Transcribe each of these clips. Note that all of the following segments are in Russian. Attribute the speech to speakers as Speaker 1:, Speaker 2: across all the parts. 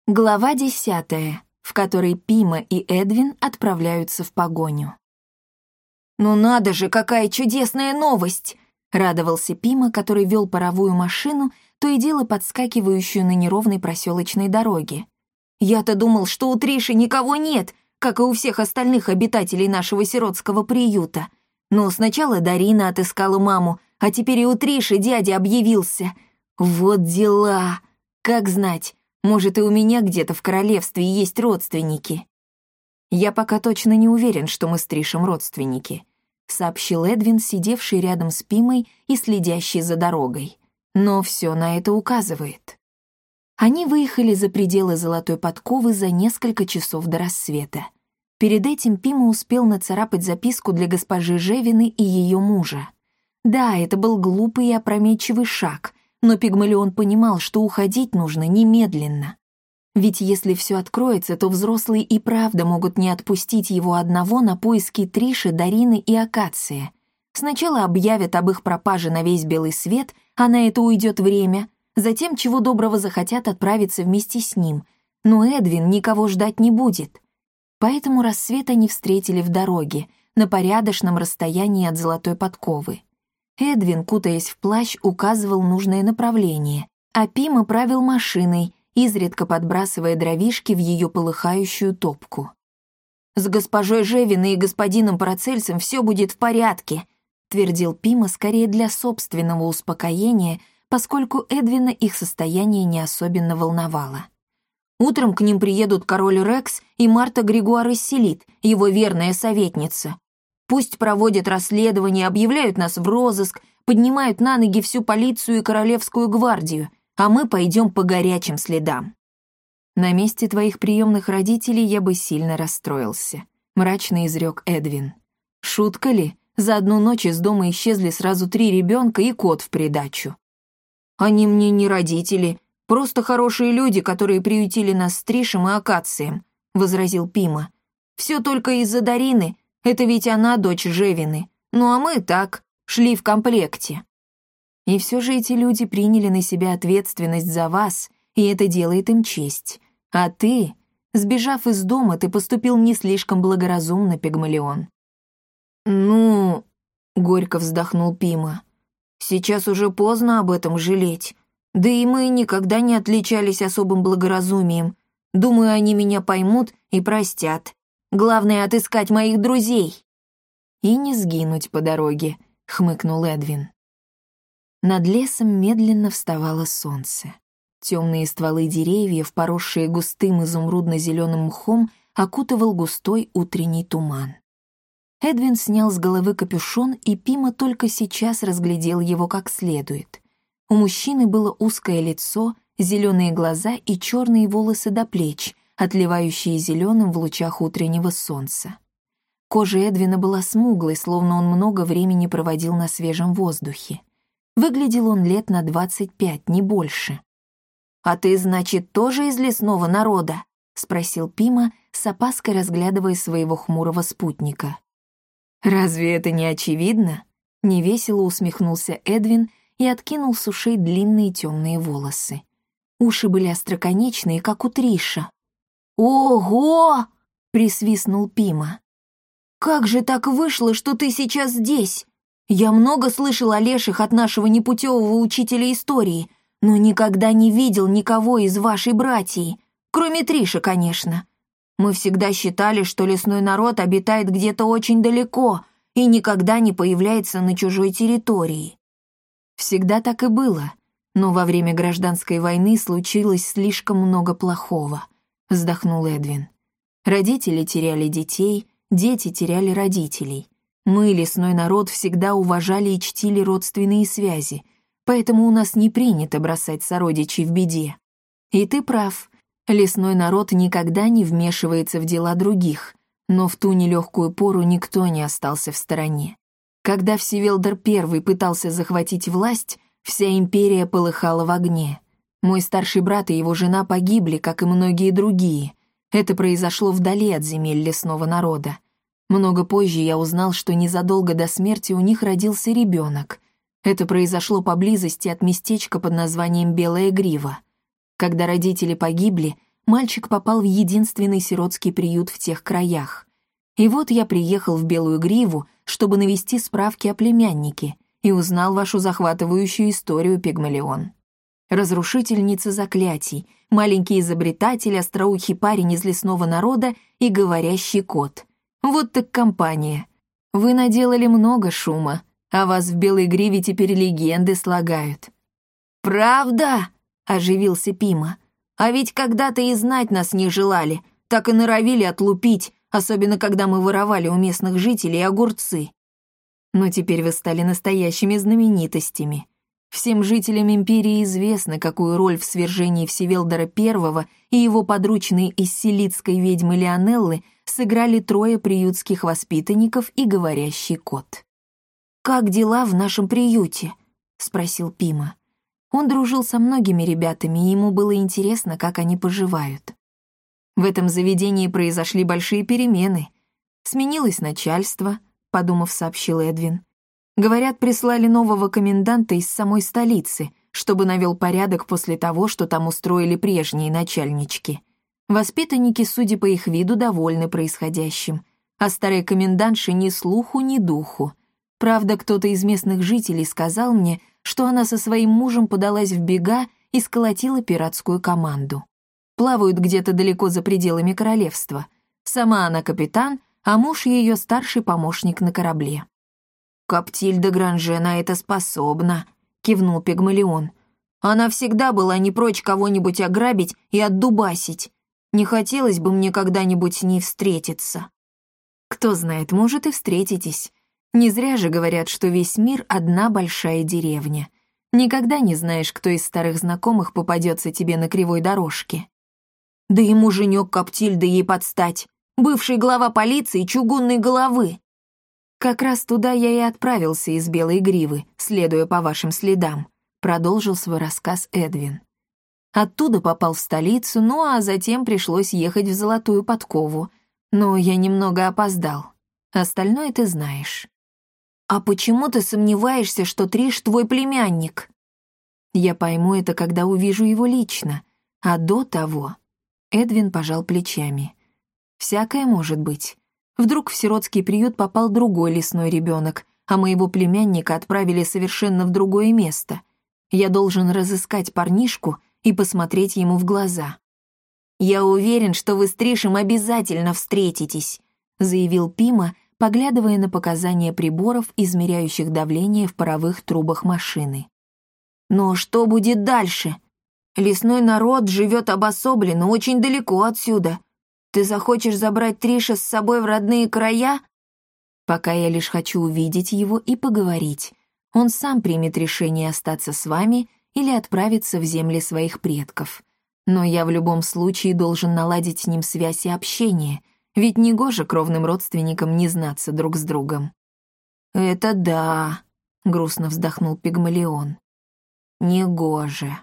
Speaker 1: Глава 10, в которой Пима и Эдвин отправляются в погоню. «Ну надо же, какая чудесная новость!» — радовался Пима, который вел паровую машину, то и дело подскакивающую на неровной проселочной дороге. «Я-то думал, что у Триши никого нет, как и у всех остальных обитателей нашего сиротского приюта. Но сначала Дарина отыскала маму, а теперь и у Триши дядя объявился. Вот дела! Как знать, может, и у меня где-то в королевстве есть родственники». «Я пока точно не уверен, что мы с Тришем родственники», — сообщил Эдвин, сидевший рядом с Пимой и следящий за дорогой. «Но все на это указывает». Они выехали за пределы Золотой Подковы за несколько часов до рассвета. Перед этим Пима успел нацарапать записку для госпожи Жевины и ее мужа. Да, это был глупый и опрометчивый шаг, но Пигмалион понимал, что уходить нужно немедленно. Ведь если все откроется, то взрослые и правда могут не отпустить его одного на поиски Триши, Дарины и Акации. Сначала объявят об их пропаже на весь белый свет, а на это уйдет время, затем чего доброго захотят отправиться вместе с ним, но Эдвин никого ждать не будет. Поэтому рассвет они встретили в дороге, на порядочном расстоянии от Золотой Подковы. Эдвин, кутаясь в плащ, указывал нужное направление, а Пима правил машиной, изредка подбрасывая дровишки в ее полыхающую топку. «С госпожой Жевиной и господином Парацельсом все будет в порядке», твердил Пима скорее для собственного успокоения, поскольку Эдвина их состояние не особенно волновало. «Утром к ним приедут король Рекс и Марта Григуар из Селит, его верная советница. Пусть проводят расследование, объявляют нас в розыск, поднимают на ноги всю полицию и королевскую гвардию, а мы пойдем по горячим следам». «На месте твоих приемных родителей я бы сильно расстроился», — мрачно изрек Эдвин. «Шутка ли? За одну ночь из дома исчезли сразу 3 ребенка и кот в придачу». «Они мне не родители, просто хорошие люди, которые приютили нас с Тришем и Акацием», — возразил Пима. «Все только из-за Дарины, это ведь она дочь Жевины, ну а мы так, шли в комплекте». «И все же эти люди приняли на себя ответственность за вас, и это делает им честь. А ты, сбежав из дома, ты поступил не слишком благоразумно, Пигмалион». «Ну...» — горько вздохнул Пима. «Сейчас уже поздно об этом жалеть. Да и мы никогда не отличались особым благоразумием. Думаю, они меня поймут и простят. Главное — отыскать моих друзей». «И не сгинуть по дороге», — хмыкнул Эдвин. Над лесом медленно вставало солнце. Темные стволы деревьев, поросшие густым изумрудно-зеленым мхом, окутывал густой утренний туман. Эдвин снял с головы капюшон, и Пима только сейчас разглядел его как следует. У мужчины было узкое лицо, зеленые глаза и черные волосы до плеч, отливающие зеленым в лучах утреннего солнца. Кожа Эдвина была смуглой, словно он много времени проводил на свежем воздухе. Выглядел он лет на 25, не больше. «А ты, значит, тоже из лесного народа?» — спросил Пима, с опаской разглядывая своего хмурого спутника. «Разве это не очевидно?» — невесело усмехнулся Эдвин и откинул с ушей длинные темные волосы. Уши были остроконечные, как у Триша. «Ого!» — присвистнул Пима. «Как же так вышло, что ты сейчас здесь? Я много слышал о леших от нашего непутевого учителя истории, но никогда не видел никого из вашей братьи, кроме Триши, конечно. Мы всегда считали, что лесной народ обитает где-то очень далеко и никогда не появляется на чужой территории». «Всегда так и было, но во время гражданской войны случилось слишком много плохого», — вздохнул Эдвин. «Родители теряли детей, дети теряли родителей. Мы, лесной народ, всегда уважали и чтили родственные связи, поэтому у нас не принято бросать сородичей в беде. И ты прав, лесной народ никогда не вмешивается в дела других, но в ту нелегкую пору никто не остался в стороне. Когда Всевелдар I пытался захватить власть, вся империя полыхала в огне. Мой старший брат и его жена погибли, как и многие другие. Это произошло вдали от земель лесного народа. Много позже я узнал, что незадолго до смерти у них родился ребенок. Это произошло поблизости от местечка под названием Белая Грива. Когда родители погибли, мальчик попал в единственный сиротский приют в тех краях. И вот я приехал в Белую Гриву, чтобы навести справки о племяннике, и узнал вашу захватывающую историю, Пигмалион. Разрушительница заклятий, маленький изобретатель, остроухий парень из лесного народа и говорящий кот. Вот так компания. Вы наделали много шума, а вас в Белой Гриве теперь легенды слагают». «Правда?» — оживился Пима. «А ведь когда-то и знать нас не желали, так и норовили отлупить, особенно когда мы воровали у местных жителей огурцы. Но теперь вы стали настоящими знаменитостями. Всем жителям империи известно, какую роль в свержении Всевелдора I и его подручной из силитской ведьмы Лионеллы сыграли 3 приютских воспитанников и говорящий кот». «Как дела в нашем приюте?» — спросил Пима. Он дружил со многими ребятами, и ему было интересно, как они поживают. «В этом заведении произошли большие перемены. Сменилось начальство», — подумав, сообщил Эдвин. «Говорят, прислали нового коменданта из самой столицы, чтобы навел порядок после того, что там устроили прежние начальнички. Воспитанники, судя по их виду, довольны происходящим, а старой комендантше ни слуху, ни духу. Правда, кто-то из местных жителей сказал мне, что она со своим мужем подалась в бега и сколотила пиратскую команду. Плавают где-то далеко за пределами королевства. Сама она капитан, а муж ее старший помощник на корабле». «Коптиль де Гранже на это способна», — кивнул Пигмалион. «Она всегда была не прочь кого-нибудь ограбить и отдубасить. Не хотелось бы мне когда-нибудь с ней встретиться». «Кто знает, может, и встретитесь. Не зря же говорят, что весь мир — одна большая деревня. Никогда не знаешь, кто из старых знакомых попадется тебе на кривой дорожке». «Да и муженек Коптильда ей подстать. Бывший глава полиции чугунной головы». «Как раз туда я и отправился из Белой Гривы, следуя по вашим следам», — продолжил свой рассказ Эдвин. «Оттуда попал в столицу, ну а затем пришлось ехать в Золотую Подкову. Но я немного опоздал. Остальное ты знаешь». «А почему ты сомневаешься, что Триш твой племянник?» «Я пойму это, когда увижу его лично. А до того...» Эдвин пожал плечами. «Всякое может быть. Вдруг в сиротский приют попал другой лесной ребенок, а моего племянника отправили совершенно в другое место. Я должен разыскать парнишку и посмотреть ему в глаза». «Я уверен, что вы с Тришем обязательно встретитесь», заявил Пима, поглядывая на показания приборов, измеряющих давление в паровых трубах машины. «Но что будет дальше? Лесной народ живет обособленно, очень далеко отсюда. Ты захочешь забрать Триша с собой в родные края?» «Пока я лишь хочу увидеть его и поговорить. Он сам примет решение остаться с вами или отправиться в земли своих предков. Но я в любом случае должен наладить с ним связь и общение, ведь негоже кровным родственникам не знаться друг с другом». «Это да», — грустно вздохнул Пигмалион. «Негоже».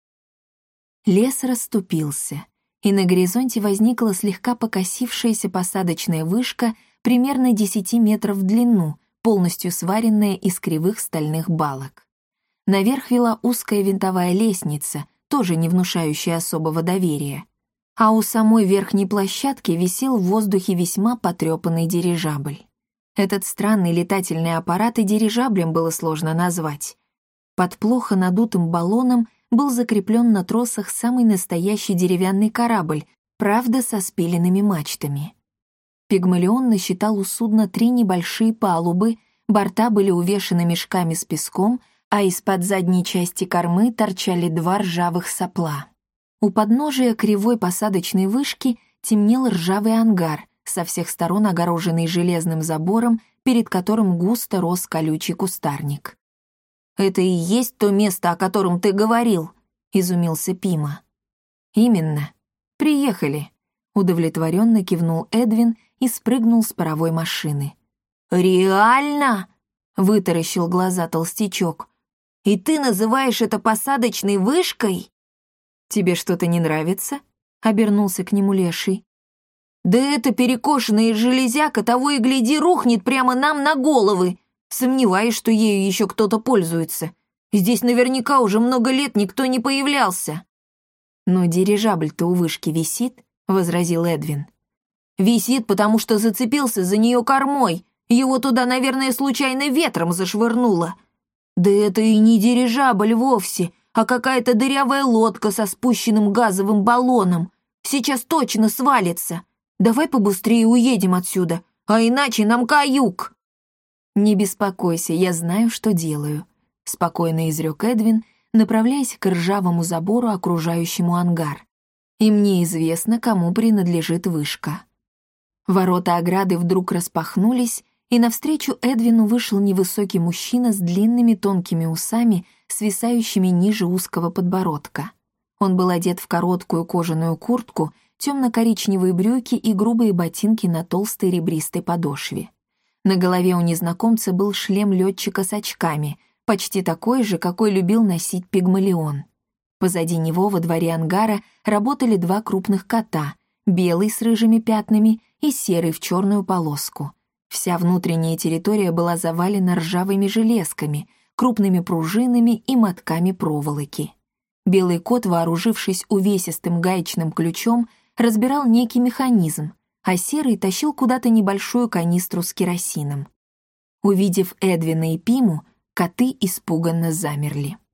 Speaker 1: Лес расступился, и на горизонте возникла слегка покосившаяся посадочная вышка примерно 10 метров в длину, полностью сваренная из кривых стальных балок. Наверх вела узкая винтовая лестница, тоже не внушающая особого доверия. А у самой верхней площадки висел в воздухе весьма потрепанный дирижабль. Этот странный летательный аппарат и дирижаблем было сложно назвать. Под плохо надутым баллоном был закреплен на тросах самый настоящий деревянный корабль, правда, со спиленными мачтами. Пигмалион насчитал у судна 3 небольшие палубы, борта были увешаны мешками с песком, а из-под задней части кормы торчали 2 ржавых сопла. У подножия кривой посадочной вышки темнел ржавый ангар, со всех сторон огороженный железным забором, перед которым густо рос колючий кустарник. «Это и есть то место, о котором ты говорил?» — изумился Пима. «Именно. Приехали», — удовлетворенно кивнул Эдвин и спрыгнул с паровой машины. «Реально?» — вытаращил глаза толстячок. «И ты называешь это посадочной вышкой?» «Тебе что-то не нравится?» — обернулся к нему Леший. «Да эта перекошенная железяка того и гляди рухнет прямо нам на головы. Сомневаюсь, что ею еще кто-то пользуется. Здесь наверняка уже много лет никто не появлялся». «Но дирижабль-то у вышки висит», — возразил Эдвин. «Висит, потому что зацепился за нее кормой. Его туда, наверное, случайно ветром зашвырнуло. Да это и не дирижабль вовсе, а какая-то дырявая лодка со спущенным газовым баллоном. Сейчас точно свалится. Давай побыстрее уедем отсюда, а иначе нам каюк». «Не беспокойся, я знаю, что делаю», — спокойно изрек Эдвин, направляясь к ржавому забору, окружающему ангар. «И мне известно, кому принадлежит вышка». Ворота ограды вдруг распахнулись, и навстречу Эдвину вышел невысокий мужчина с длинными тонкими усами, свисающими ниже узкого подбородка. Он был одет в короткую кожаную куртку, темно-коричневые брюки и грубые ботинки на толстой ребристой подошве. На голове у незнакомца был шлем летчика с очками, почти такой же, какой любил носить Пигмалион. Позади него во дворе ангара работали два крупных кота, белый с рыжими пятнами и серый в черную полоску. Вся внутренняя территория была завалена ржавыми железками, крупными пружинами и мотками проволоки. Белый кот, вооружившись увесистым гаечным ключом, разбирал некий механизм, а серый тащил куда-то небольшую канистру с керосином. Увидев Эдвина и Пиму, коты испуганно замерли.